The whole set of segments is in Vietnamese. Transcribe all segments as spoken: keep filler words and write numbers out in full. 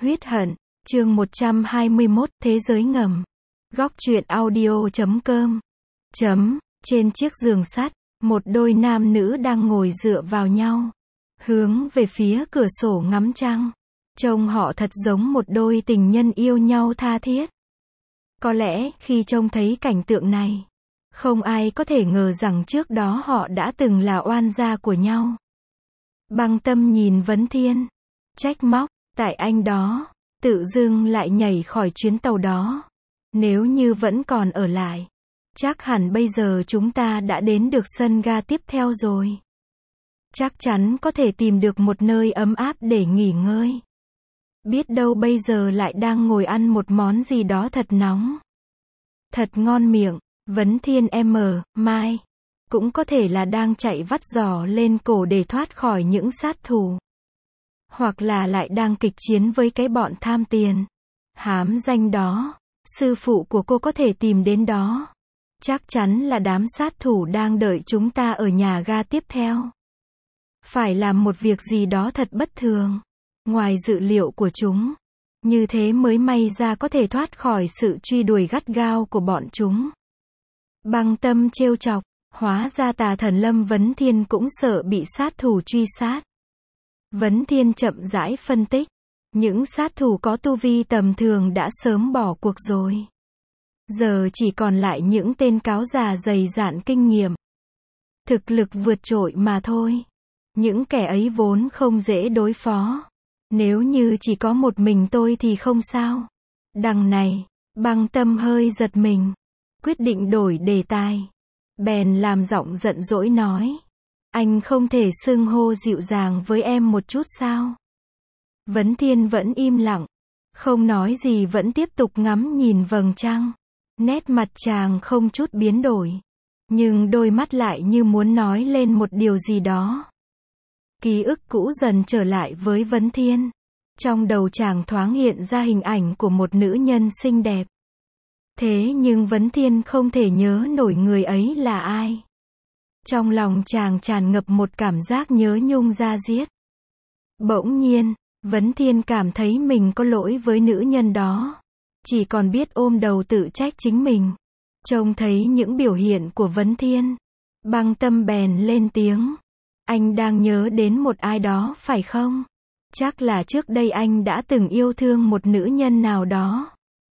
Huyết hận, chương một trăm hai mươi mốt, Thế giới ngầm. Góc truyện audio chấm com. Chấm, trên chiếc giường sắt, một đôi nam nữ đang ngồi dựa vào nhau, hướng về phía cửa sổ ngắm trăng. Trông họ thật giống một đôi tình nhân yêu nhau tha thiết. Có lẽ, khi trông thấy cảnh tượng này, không ai có thể ngờ rằng trước đó họ đã từng là oan gia của nhau. Băng Tâm nhìn Vấn Thiên, trách móc, tại anh đó, tự dưng lại nhảy khỏi chuyến tàu đó. Nếu như vẫn còn ở lại, chắc hẳn bây giờ chúng ta đã đến được sân ga tiếp theo rồi. Chắc chắn có thể tìm được một nơi ấm áp để nghỉ ngơi. Biết đâu bây giờ lại đang ngồi ăn một món gì đó thật nóng, thật ngon miệng. Vấn Thiên em, Mai, cũng có thể là đang chạy vắt giò lên cổ để thoát khỏi những sát thủ. Hoặc là lại đang kịch chiến với cái bọn tham tiền, hám danh đó. Sư phụ của cô có thể tìm đến đó. Chắc chắn là đám sát thủ đang đợi chúng ta ở nhà ga tiếp theo. Phải làm một việc gì đó thật bất thường, ngoài dự liệu của chúng. Như thế mới may ra có thể thoát khỏi sự truy đuổi gắt gao của bọn chúng. Băng Tâm trêu chọc, hóa ra Tà Thần Lâm Vấn Thiên cũng sợ bị sát thủ truy sát. Vấn Thiên chậm rãi phân tích, những sát thủ có tu vi tầm thường đã sớm bỏ cuộc rồi. Giờ chỉ còn lại những tên cáo già dày dạn kinh nghiệm, thực lực vượt trội mà thôi. Những kẻ ấy vốn không dễ đối phó. Nếu như chỉ có một mình tôi thì không sao. Đằng này, Băng Tâm hơi giật mình, quyết định đổi đề tài. Bèn làm giọng giận dỗi nói, anh không thể xưng hô dịu dàng với em một chút sao? Vấn Thiên vẫn im lặng, không nói gì, vẫn tiếp tục ngắm nhìn vầng trăng. Nét mặt chàng không chút biến đổi, nhưng đôi mắt lại như muốn nói lên một điều gì đó. Ký ức cũ dần trở lại với Vấn Thiên. Trong đầu chàng thoáng hiện ra hình ảnh của một nữ nhân xinh đẹp. Thế nhưng Vấn Thiên không thể nhớ nổi người ấy là ai. Trong lòng chàng tràn ngập một cảm giác nhớ nhung da diết. Bỗng nhiên, Vấn Thiên cảm thấy mình có lỗi với nữ nhân đó. Chỉ còn biết ôm đầu tự trách chính mình. Trông thấy những biểu hiện của Vấn Thiên, Băng Tâm bèn lên tiếng. Anh đang nhớ đến một ai đó phải không? Chắc là trước đây anh đã từng yêu thương một nữ nhân nào đó.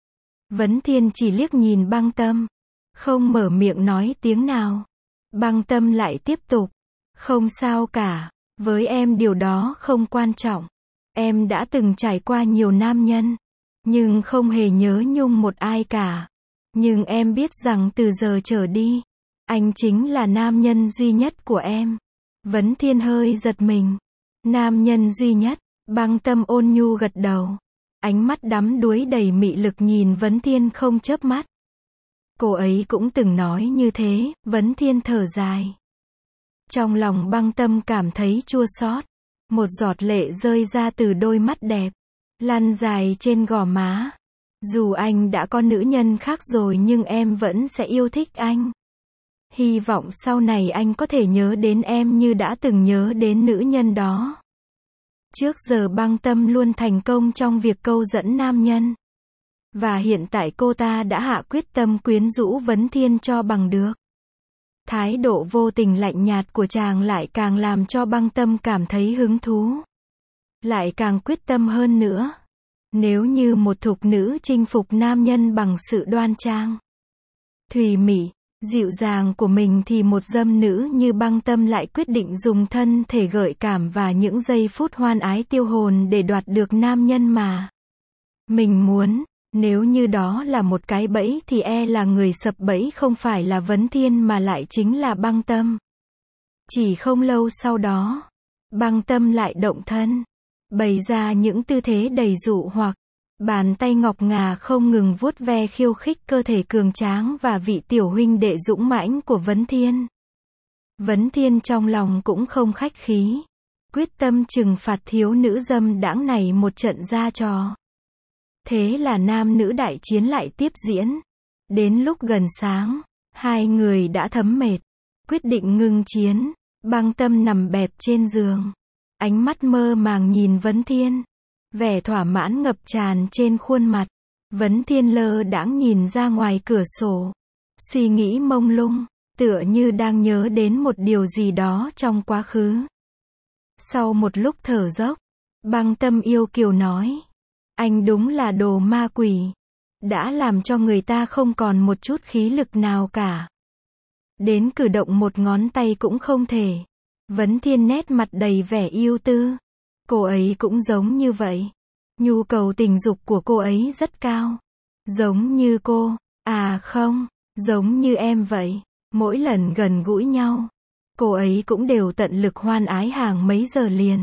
Vấn Thiên chỉ liếc nhìn Băng Tâm, không mở miệng nói tiếng nào. Băng Tâm lại tiếp tục. Không sao cả, với em điều đó không quan trọng. Em đã từng trải qua nhiều nam nhân, nhưng không hề nhớ nhung một ai cả. Nhưng em biết rằng từ giờ trở đi, anh chính là nam nhân duy nhất của em. Vấn Thiên hơi giật mình. Nam nhân duy nhất? Băng Tâm ôn nhu gật đầu. Ánh mắt đắm đuối đầy mị lực nhìn Vấn Thiên không chớp mắt. Cô ấy cũng từng nói như thế. Vấn Thiên thở dài. Trong lòng Băng Tâm cảm thấy chua xót. Một giọt lệ rơi ra từ đôi mắt đẹp, lăn dài trên gò má. Dù anh đã có nữ nhân khác rồi nhưng em vẫn sẽ yêu thích anh. Hy vọng sau này anh có thể nhớ đến em như đã từng nhớ đến nữ nhân đó. Trước giờ Băng Tâm luôn thành công trong việc câu dẫn nam nhân. Và hiện tại cô ta đã hạ quyết tâm quyến rũ Vấn Thiên cho bằng được. Thái độ vô tình lạnh nhạt của chàng lại càng làm cho Băng Tâm cảm thấy hứng thú. Lại càng quyết tâm hơn nữa. Nếu như một thục nữ chinh phục nam nhân bằng sự đoan trang, thùy mị, dịu dàng của mình thì một dâm nữ như Băng Tâm lại quyết định dùng thân thể gợi cảm và những giây phút hoan ái tiêu hồn để đoạt được nam nhân mà mình muốn. Nếu như đó là một cái bẫy thì e là người sập bẫy không phải là Vấn Thiên mà lại chính là Băng Tâm. Chỉ không lâu sau đó, Băng Tâm lại động thân, bày ra những tư thế đầy dụ hoặc. Bàn tay ngọc ngà không ngừng vuốt ve khiêu khích cơ thể cường tráng và vị tiểu huynh đệ dũng mãnh của Vấn Thiên. Vấn Thiên trong lòng cũng không khách khí, quyết tâm trừng phạt thiếu nữ dâm đãng này một trận ra trò. Thế là nam nữ đại chiến lại tiếp diễn. Đến lúc gần sáng, hai người đã thấm mệt, quyết định ngưng chiến. Băng Tâm nằm bẹp trên giường, ánh mắt mơ màng nhìn Vấn Thiên. Vẻ thỏa mãn ngập tràn trên khuôn mặt. Vấn Thiên lơ đãng nhìn ra ngoài cửa sổ. Suy nghĩ mông lung, tựa như đang nhớ đến một điều gì đó trong quá khứ. Sau một lúc thở dốc, Băng Tâm yêu kiều nói. Anh đúng là đồ ma quỷ. Đã làm cho người ta không còn một chút khí lực nào cả. Đến cử động một ngón tay cũng không thể. Vấn Thiên nét mặt đầy vẻ ưu tư. Cô ấy cũng giống như vậy. Nhu cầu tình dục của cô ấy rất cao. Giống như cô. À không, giống như em vậy. Mỗi lần gần gũi nhau, cô ấy cũng đều tận lực hoan ái hàng mấy giờ liền.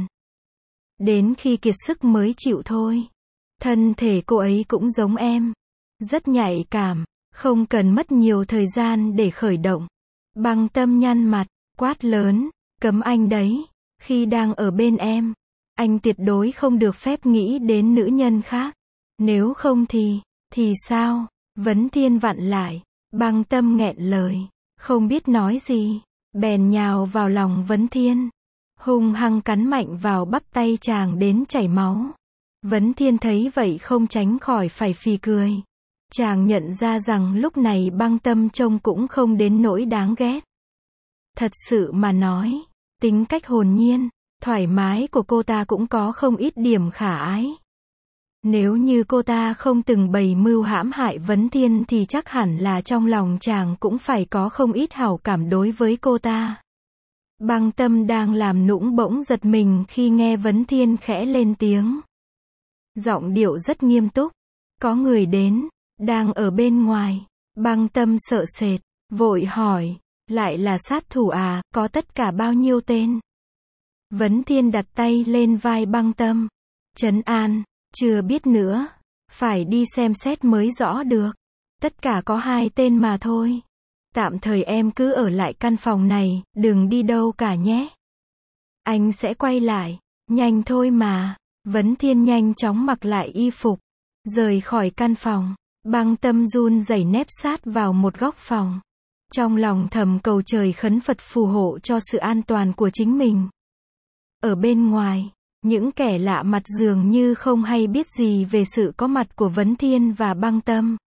Đến khi kiệt sức mới chịu thôi. Thân thể cô ấy cũng giống em. Rất nhạy cảm, không cần mất nhiều thời gian để khởi động. Băng Tâm nhăn mặt, quát lớn, cấm anh đấy. Khi đang ở bên em, anh tuyệt đối không được phép nghĩ đến nữ nhân khác. Nếu không thì, thì sao? Vấn Thiên vặn lại. Băng Tâm nghẹn lời, không biết nói gì, bèn nhào vào lòng Vấn Thiên. Hung hăng cắn mạnh vào bắp tay chàng đến chảy máu. Vấn Thiên thấy vậy không tránh khỏi phải phì cười. Chàng nhận ra rằng lúc này Băng Tâm trông cũng không đến nỗi đáng ghét. Thật sự mà nói, tính cách hồn nhiên, thoải mái của cô ta cũng có không ít điểm khả ái. Nếu như cô ta không từng bày mưu hãm hại Vấn Thiên thì chắc hẳn là trong lòng chàng cũng phải có không ít hảo cảm đối với cô ta. Băng Tâm đang làm nũng bỗng giật mình khi nghe Vấn Thiên khẽ lên tiếng. Giọng điệu rất nghiêm túc. Có người đến, đang ở bên ngoài. Băng Tâm sợ sệt, vội hỏi, lại là sát thủ à, có tất cả bao nhiêu tên? Vấn Thiên đặt tay lên vai Băng Tâm. Trấn an, chưa biết nữa. Phải đi xem xét mới rõ được. Tất cả có hai tên mà thôi. Tạm thời em cứ ở lại căn phòng này, đừng đi đâu cả nhé. Anh sẽ quay lại, nhanh thôi mà. Vấn Thiên nhanh chóng mặc lại y phục, rời khỏi căn phòng. Băng Tâm run rẩy nép sát vào một góc phòng. Trong lòng thầm cầu trời khấn Phật phù hộ cho sự an toàn của chính mình. Ở bên ngoài, những kẻ lạ mặt dường như không hay biết gì về sự có mặt của Vấn Thiên và Băng Tâm.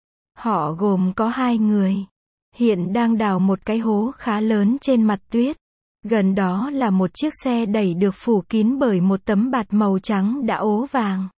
Họ gồm có hai người. Hiện đang đào một cái hố khá lớn trên mặt tuyết. Gần đó là một chiếc xe đẩy được phủ kín bởi một tấm bạt màu trắng đã ố vàng.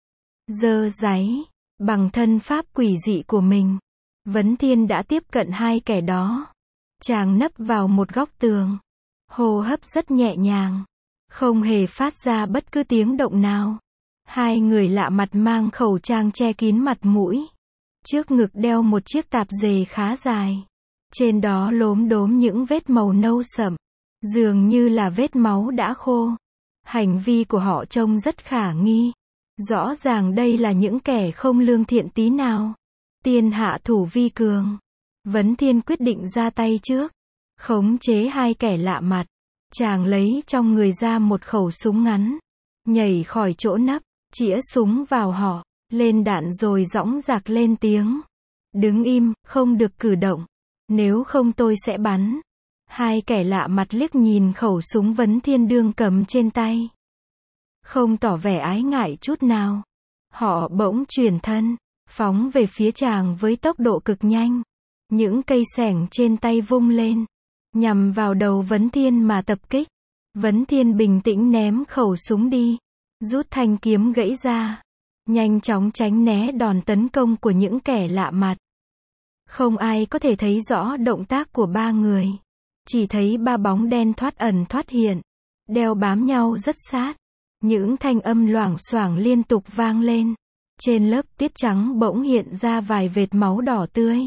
Dơ dáy, bằng thân pháp quỷ dị của mình, Vấn Thiên đã tiếp cận hai kẻ đó. Chàng nấp vào một góc tường. Hô hấp rất nhẹ nhàng. Không hề phát ra bất cứ tiếng động nào. Hai người lạ mặt mang khẩu trang che kín mặt mũi. Trước ngực đeo một chiếc tạp dề khá dài. Trên đó lốm đốm những vết màu nâu sậm. Dường như là vết máu đã khô. Hành vi của họ trông rất khả nghi. Rõ ràng đây là những kẻ không lương thiện tí nào. Tiên hạ thủ vi cường. Vấn Thiên quyết định ra tay trước. Khống chế hai kẻ lạ mặt. Chàng lấy trong người ra một khẩu súng ngắn. Nhảy khỏi chỗ nấp, chĩa súng vào họ. Lên đạn rồi dõng dạc lên tiếng. Đứng im, không được cử động. Nếu không tôi sẽ bắn. Hai kẻ lạ mặt liếc nhìn khẩu súng Vấn Thiên đương cầm trên tay. Không tỏ vẻ ái ngại chút nào. Họ bỗng chuyển thân, phóng về phía chàng với tốc độ cực nhanh. Những cây xẻng trên tay vung lên, nhằm vào đầu Vấn Thiên mà tập kích. Vấn Thiên bình tĩnh ném khẩu súng đi, rút thanh kiếm gãy ra, nhanh chóng tránh né đòn tấn công của những kẻ lạ mặt. Không ai có thể thấy rõ động tác của ba người. Chỉ thấy ba bóng đen thoát ẩn thoát hiện, đeo bám nhau rất sát. Những thanh âm loảng xoảng liên tục vang lên. Trên lớp tuyết trắng bỗng hiện ra vài vệt máu đỏ tươi.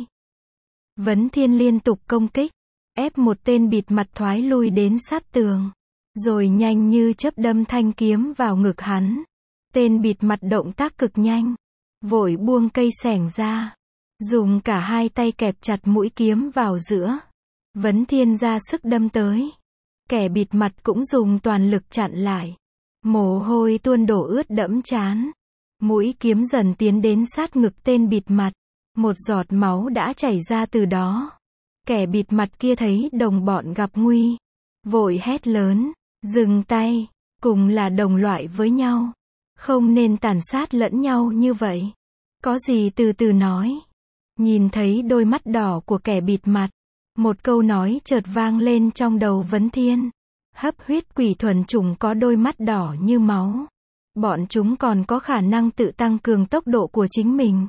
Vấn Thiên liên tục công kích, ép một tên bịt mặt thoái lui đến sát tường. Rồi nhanh như chớp đâm thanh kiếm vào ngực hắn. Tên bịt mặt động tác cực nhanh, vội buông cây xẻng ra, dùng cả hai tay kẹp chặt mũi kiếm vào giữa. Vấn Thiên ra sức đâm tới. Kẻ bịt mặt cũng dùng toàn lực chặn lại. Mồ hôi tuôn đổ ướt đẫm trán. Mũi kiếm dần tiến đến sát ngực tên bịt mặt. Một giọt máu đã chảy ra từ đó. Kẻ bịt mặt kia thấy đồng bọn gặp nguy, vội hét lớn, dừng tay, cùng là đồng loại với nhau. Không nên tàn sát lẫn nhau như vậy. Có gì từ từ nói. Nhìn thấy đôi mắt đỏ của kẻ bịt mặt. Một câu nói chợt vang lên trong đầu Vấn Thiên. Hấp huyết quỷ thuần chủng có đôi mắt đỏ như máu. Bọn chúng còn có khả năng tự tăng cường tốc độ của chính mình.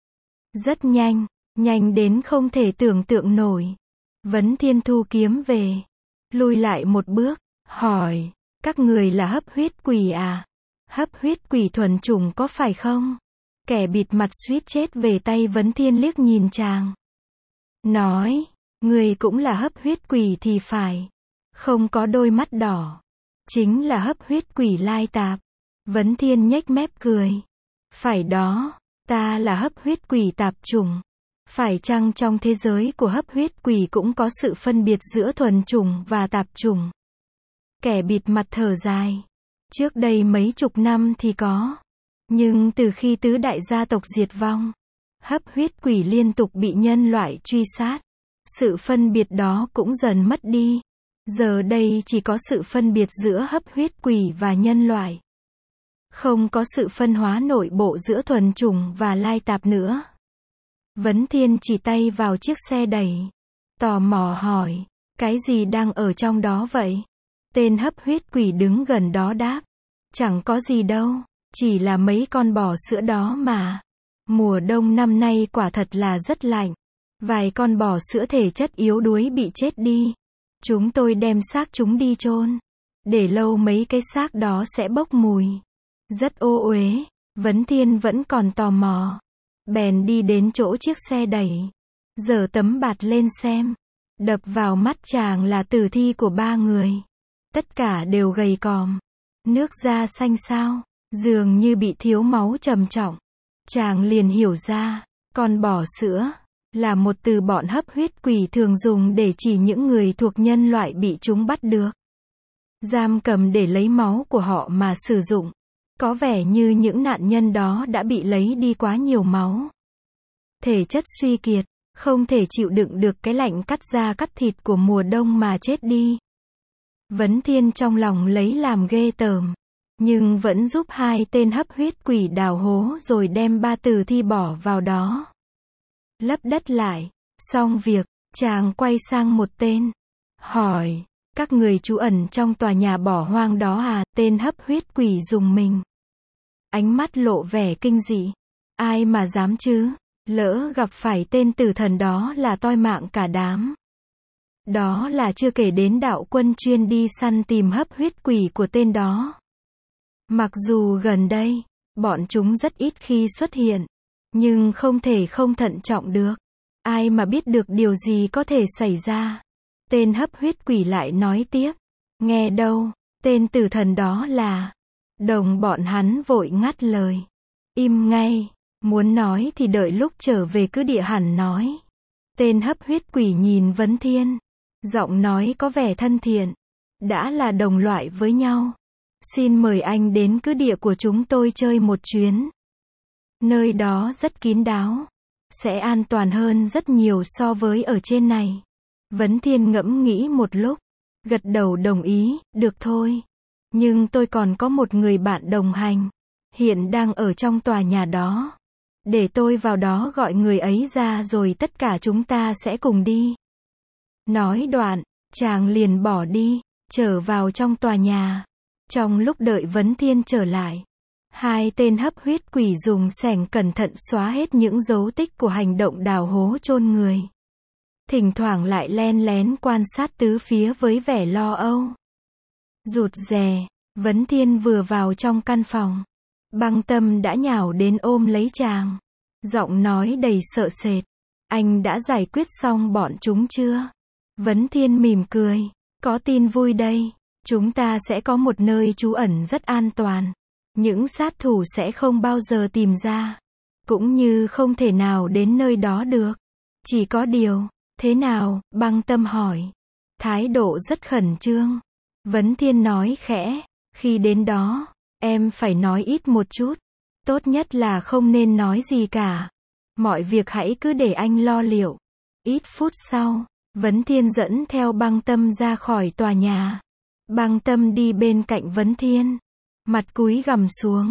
Rất nhanh, nhanh đến không thể tưởng tượng nổi. Vấn Thiên thu kiếm về. Lùi lại một bước, hỏi, các người là hấp huyết quỷ à? Hấp huyết quỷ thuần chủng có phải không? Kẻ bịt mặt suýt chết về tay Vấn Thiên liếc nhìn chàng. Nói, người cũng là hấp huyết quỷ thì phải. Không có đôi mắt đỏ. Chính là hấp huyết quỷ lai tạp. Vấn Thiên nhếch mép cười. Phải đó, ta là hấp huyết quỷ tạp chủng. Phải chăng trong thế giới của hấp huyết quỷ cũng có sự phân biệt giữa thuần chủng và tạp chủng? Kẻ bịt mặt thở dài. Trước đây mấy chục năm thì có. Nhưng từ khi tứ đại gia tộc diệt vong, hấp huyết quỷ liên tục bị nhân loại truy sát. Sự phân biệt đó cũng dần mất đi. Giờ đây chỉ có sự phân biệt giữa hấp huyết quỷ và nhân loại. Không có sự phân hóa nội bộ giữa thuần chủng và lai tạp nữa. Vấn Thiên chỉ tay vào chiếc xe đẩy. Tò mò hỏi, cái gì đang ở trong đó vậy? Tên hấp huyết quỷ đứng gần đó đáp. Chẳng có gì đâu, chỉ là mấy con bò sữa đó mà. Mùa đông năm nay quả thật là rất lạnh. Vài con bò sữa thể chất yếu đuối bị chết đi. Chúng tôi đem xác chúng đi chôn. Để lâu mấy cái xác đó sẽ bốc mùi. Rất ô uế. Vấn Thiên vẫn còn tò mò. Bèn đi đến chỗ chiếc xe đẩy. Giở tấm bạt lên xem. Đập vào mắt chàng là tử thi của ba người. Tất cả đều gầy còm. Nước da xanh xao. Dường như bị thiếu máu trầm trọng. Chàng liền hiểu ra. Con bò sữa là một từ bọn hấp huyết quỷ thường dùng để chỉ những người thuộc nhân loại bị chúng bắt được. Giam cầm để lấy máu của họ mà sử dụng. Có vẻ như những nạn nhân đó đã bị lấy đi quá nhiều máu. Thể chất suy kiệt, không thể chịu đựng được cái lạnh cắt da cắt thịt của mùa đông mà chết đi. Vấn Thiên trong lòng lấy làm ghê tởm. Nhưng vẫn giúp hai tên hấp huyết quỷ đào hố rồi đem ba tử thi bỏ vào đó. Lấp đất lại. Xong việc, chàng quay sang một tên. Hỏi, các người trú ẩn trong tòa nhà bỏ hoang đó à? Tên hấp huyết quỷ rùng mình. Ánh mắt lộ vẻ kinh dị. Ai mà dám chứ? Lỡ gặp phải tên tử thần đó là toi mạng cả đám. Đó là chưa kể đến đạo quân chuyên đi săn tìm hấp huyết quỷ của tên đó. Mặc dù gần đây, bọn chúng rất ít khi xuất hiện. Nhưng không thể không thận trọng được. Ai mà biết được điều gì có thể xảy ra. Tên hấp huyết quỷ lại nói tiếp. Nghe đâu, tên tử thần đó là... Đồng bọn hắn vội ngắt lời. Im ngay, muốn nói thì đợi lúc trở về cứ địa hẳn nói. Tên hấp huyết quỷ nhìn Vấn Thiên. Giọng nói có vẻ thân thiện. Đã là đồng loại với nhau. Xin mời anh đến cứ địa của chúng tôi chơi một chuyến. Nơi đó rất kín đáo. Sẽ an toàn hơn rất nhiều so với ở trên này. Vấn Thiên ngẫm nghĩ một lúc. Gật đầu đồng ý, được thôi. Nhưng tôi còn có một người bạn đồng hành. Hiện đang ở trong tòa nhà đó. Để tôi vào đó gọi người ấy ra rồi tất cả chúng ta sẽ cùng đi. Nói đoạn, chàng liền bỏ đi, trở vào trong tòa nhà. Trong lúc đợi Vấn Thiên trở lại, hai tên hấp huyết quỷ dùng xẻng cẩn thận xóa hết những dấu tích của hành động đào hố chôn người. Thỉnh thoảng lại len lén quan sát tứ phía với vẻ lo âu. Rụt rè, Vấn Thiên vừa vào trong căn phòng. Băng Tâm đã nhào đến ôm lấy chàng. Giọng nói đầy sợ sệt. Anh đã giải quyết xong bọn chúng chưa? Vấn Thiên mỉm cười. Có tin vui đây. Chúng ta sẽ có một nơi trú ẩn rất an toàn. Những sát thủ sẽ không bao giờ tìm ra. Cũng như không thể nào đến nơi đó được. Chỉ có điều, thế nào? Băng Tâm hỏi. Thái độ rất khẩn trương. Vấn Thiên nói khẽ. Khi đến đó, em phải nói ít một chút. Tốt nhất là không nên nói gì cả. Mọi việc hãy cứ để anh lo liệu. Ít phút sau, Vấn Thiên dẫn theo Băng Tâm ra khỏi tòa nhà. Băng Tâm đi bên cạnh Vấn Thiên. Mặt cúi gằm xuống.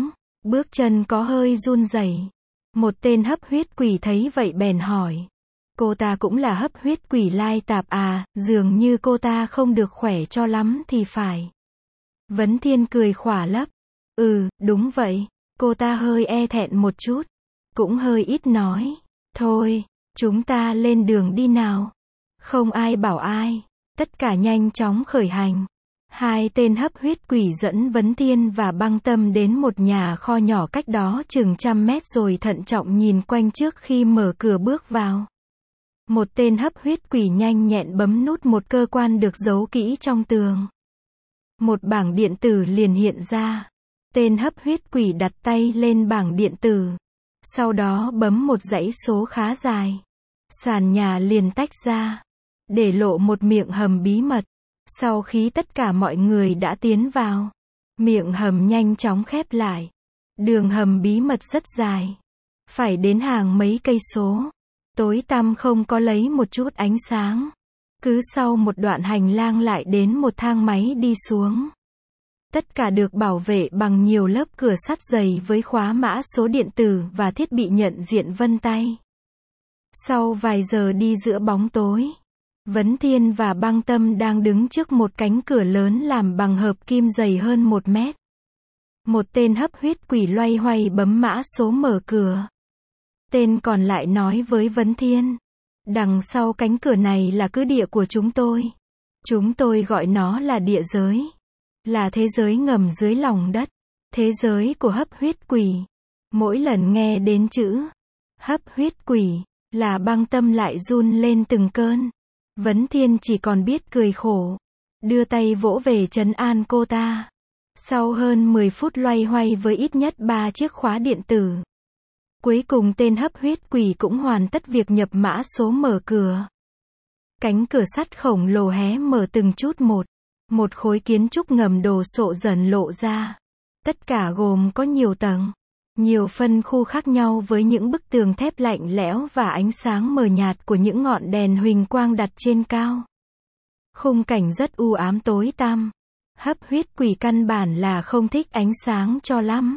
Bước chân có hơi run rẩy. Một tên hấp huyết quỷ thấy vậy bèn hỏi. Cô ta cũng là hấp huyết quỷ lai tạp à, dường như cô ta không được khỏe cho lắm thì phải. Vấn Thiên cười khỏa lấp. Ừ, đúng vậy. Cô ta hơi e thẹn một chút. Cũng hơi ít nói. Thôi, chúng ta lên đường đi nào. Không ai bảo ai. Tất cả nhanh chóng khởi hành. Hai tên hấp huyết quỷ dẫn Vấn Thiên và Băng Tâm đến một nhà kho nhỏ cách đó chừng trăm mét rồi thận trọng nhìn quanh trước khi mở cửa bước vào. Một tên hấp huyết quỷ nhanh nhẹn bấm nút một cơ quan được giấu kỹ trong tường. Một bảng điện tử liền hiện ra. Tên hấp huyết quỷ đặt tay lên bảng điện tử. Sau đó bấm một dãy số khá dài. Sàn nhà liền tách ra. Để lộ một miệng hầm bí mật. Sau khi tất cả mọi người đã tiến vào, miệng hầm nhanh chóng khép lại. Đường hầm bí mật rất dài. Phải đến hàng mấy cây số. Tối tăm không có lấy một chút ánh sáng. Cứ sau một đoạn hành lang lại đến một thang máy đi xuống. Tất cả được bảo vệ bằng nhiều lớp cửa sắt dày với khóa mã số điện tử và thiết bị nhận diện vân tay. Sau vài giờ đi giữa bóng tối, Vấn Thiên và Băng Tâm đang đứng trước một cánh cửa lớn làm bằng hợp kim dày hơn một mét. Một tên hấp huyết quỷ loay hoay bấm mã số mở cửa. Tên còn lại nói với Vấn Thiên. Đằng sau cánh cửa này là cứ địa của chúng tôi. Chúng tôi gọi nó là địa giới. Là thế giới ngầm dưới lòng đất. Thế giới của hấp huyết quỷ. Mỗi lần nghe đến chữ hấp huyết quỷ, là Băng Tâm lại run lên từng cơn. Vấn Thiên chỉ còn biết cười khổ. Đưa tay vỗ về trấn an cô ta. Sau hơn mười phút loay hoay với ít nhất ba chiếc khóa điện tử. Cuối cùng tên hấp huyết quỷ cũng hoàn tất việc nhập mã số mở cửa. Cánh cửa sắt khổng lồ hé mở từng chút một. Một khối kiến trúc ngầm đồ sộ dần lộ ra. Tất cả gồm có nhiều tầng. Nhiều phân khu khác nhau với những bức tường thép lạnh lẽo và ánh sáng mờ nhạt của những ngọn đèn huỳnh quang đặt trên cao. Khung cảnh rất u ám tối tăm. Hấp huyết quỷ căn bản là không thích ánh sáng cho lắm.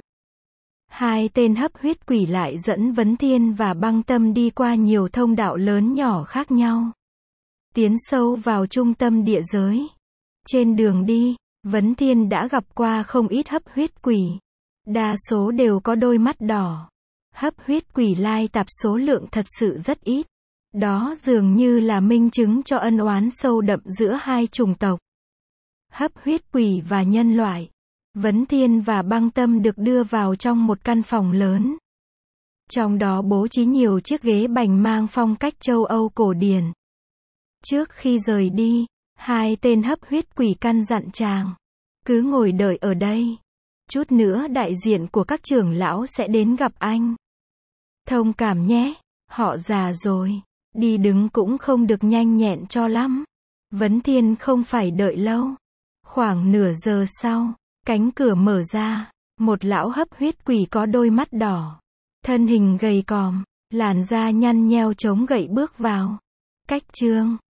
Hai tên hấp huyết quỷ lại dẫn Vấn Thiên và Băng Tâm đi qua nhiều thông đạo lớn nhỏ khác nhau. Tiến sâu vào trung tâm địa giới. Trên đường đi, Vấn Thiên đã gặp qua không ít hấp huyết quỷ. Đa số đều có đôi mắt đỏ. Hấp huyết quỷ lai tạp số lượng thật sự rất ít. Đó dường như là minh chứng cho ân oán sâu đậm giữa hai chủng tộc. Hấp huyết quỷ và nhân loại. Vấn Thiên và Băng Tâm được đưa vào trong một căn phòng lớn. Trong đó bố trí nhiều chiếc ghế bành mang phong cách châu Âu cổ điển. Trước khi rời đi, hai tên hấp huyết quỷ căn dặn chàng. Cứ ngồi đợi ở đây. Chút nữa đại diện của các trưởng lão sẽ đến gặp anh. Thông cảm nhé, họ già rồi. Đi đứng cũng không được nhanh nhẹn cho lắm. Vấn Thiên không phải đợi lâu. Khoảng nửa giờ sau, cánh cửa mở ra. Một lão hấp huyết quỷ có đôi mắt đỏ. Thân hình gầy còm, làn da nhăn nheo chống gậy bước vào. Cách chương